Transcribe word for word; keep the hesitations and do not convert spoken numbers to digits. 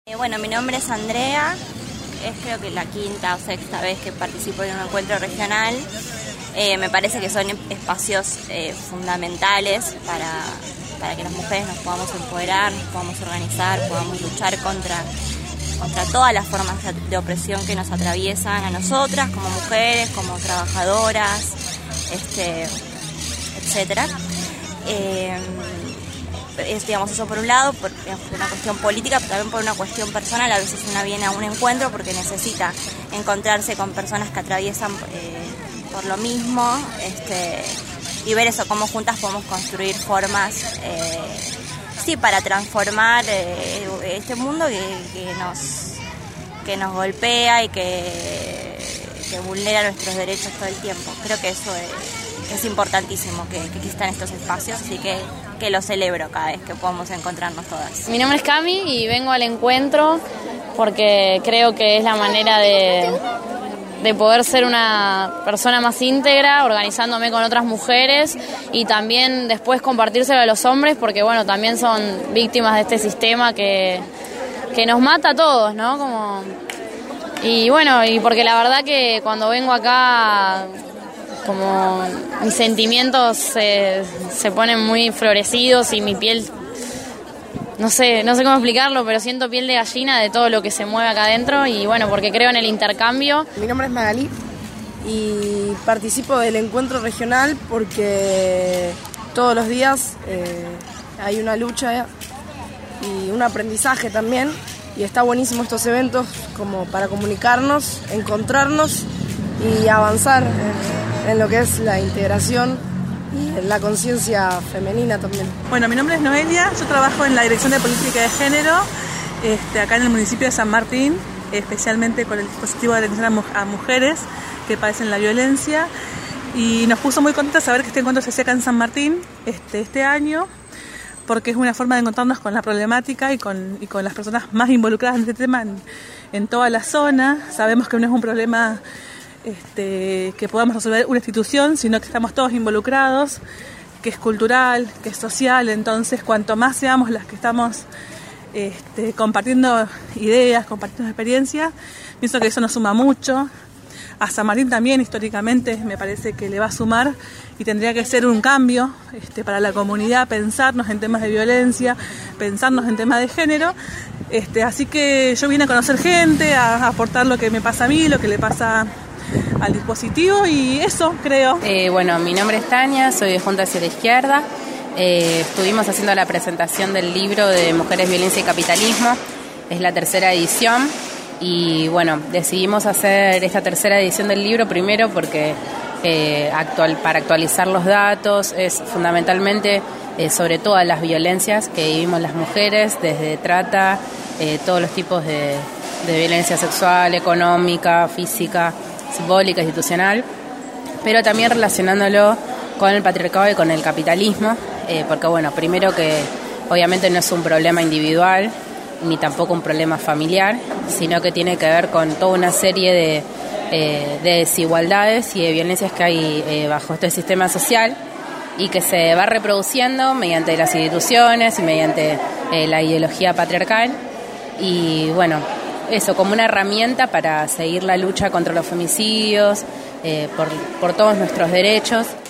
Eh, bueno, mi nombre es Andrea, es creo que la quinta o sexta vez que participo en un encuentro regional. Eh, me parece que son espacios eh, fundamentales para, para que las mujeres nos podamos empoderar, nos podamos organizar, podamos luchar contra, contra todas las formas de opresión que nos atraviesan a nosotras como mujeres, como trabajadoras, este, etcétera. Eh, Es, digamos, eso por un lado, por, digamos, por una cuestión política, pero también por una cuestión personal. A veces una viene a un encuentro porque necesita encontrarse con personas que atraviesan eh, por lo mismo, este, y ver eso, cómo juntas podemos construir formas, eh, sí, para transformar eh, este mundo que, que nos que nos golpea y que, que vulnera nuestros derechos todo el tiempo. Creo que eso es, es importantísimo, que, que existan estos espacios, así que que lo celebro cada vez que podamos encontrarnos todas. Mi nombre es Cami y vengo al encuentro porque creo que es la manera de, de poder ser una persona más íntegra, organizándome con otras mujeres y también después compartírselo a los hombres, porque bueno, también son víctimas de este sistema que, que nos mata a todos, ¿no? Como, y bueno, y porque la verdad que cuando vengo acá, como mis sentimientos se, se ponen muy florecidos y mi piel, no sé, no sé cómo explicarlo, pero siento piel de gallina de todo lo que se mueve acá adentro y bueno, porque creo en el intercambio. Mi nombre es Magalí y participo del encuentro regional porque todos los días eh, hay una lucha y un aprendizaje también, y está buenísimo estos eventos como para comunicarnos, encontrarnos y avanzar eh, en lo que es la integración y en la conciencia femenina también. Bueno, mi nombre es Noelia, yo trabajo en la Dirección de Política de Género, este, acá en el municipio de San Martín, especialmente con el dispositivo de atención a, mu- a mujeres que padecen la violencia, y nos puso muy contentas saber que este encuentro se hacía acá en San Martín este, este año, porque es una forma de encontrarnos con la problemática y con, y con las personas más involucradas en este tema en, en toda la zona. Sabemos que no es un problema Este, que podamos resolver una institución, sino que estamos todos involucrados, que es cultural, que es social. Entonces, cuanto más seamos las que estamos este, compartiendo ideas, compartiendo experiencias, pienso que eso nos suma mucho. A San Martín también, históricamente, me parece que le va a sumar y tendría que ser un cambio este, para la comunidad, pensarnos en temas de violencia, pensarnos en temas de género. Este, así que yo vine a conocer gente, a, a aportar lo que me pasa a mí, lo que le pasa al dispositivo, y eso creo. Eh, bueno, mi nombre es Tania, soy de Junta hacia la Izquierda. Eh, estuvimos haciendo la presentación del libro de Mujeres, Violencia y Capitalismo. Es la tercera edición y bueno, decidimos hacer esta tercera edición del libro primero porque eh, actual, para actualizar los datos es fundamentalmente eh, sobre todas las violencias que vivimos las mujeres, desde trata, eh, todos los tipos de, de violencia sexual, económica, física, simbólica, institucional, pero también relacionándolo con el patriarcado y con el capitalismo, eh, porque bueno, primero que obviamente no es un problema individual, ni tampoco un problema familiar, sino que tiene que ver con toda una serie de, eh, de desigualdades y de violencias que hay eh, bajo este sistema social y que se va reproduciendo mediante las instituciones y mediante eh, la ideología patriarcal. Y bueno, eso como una herramienta para seguir la lucha contra los femicidios, eh, por, por todos nuestros derechos.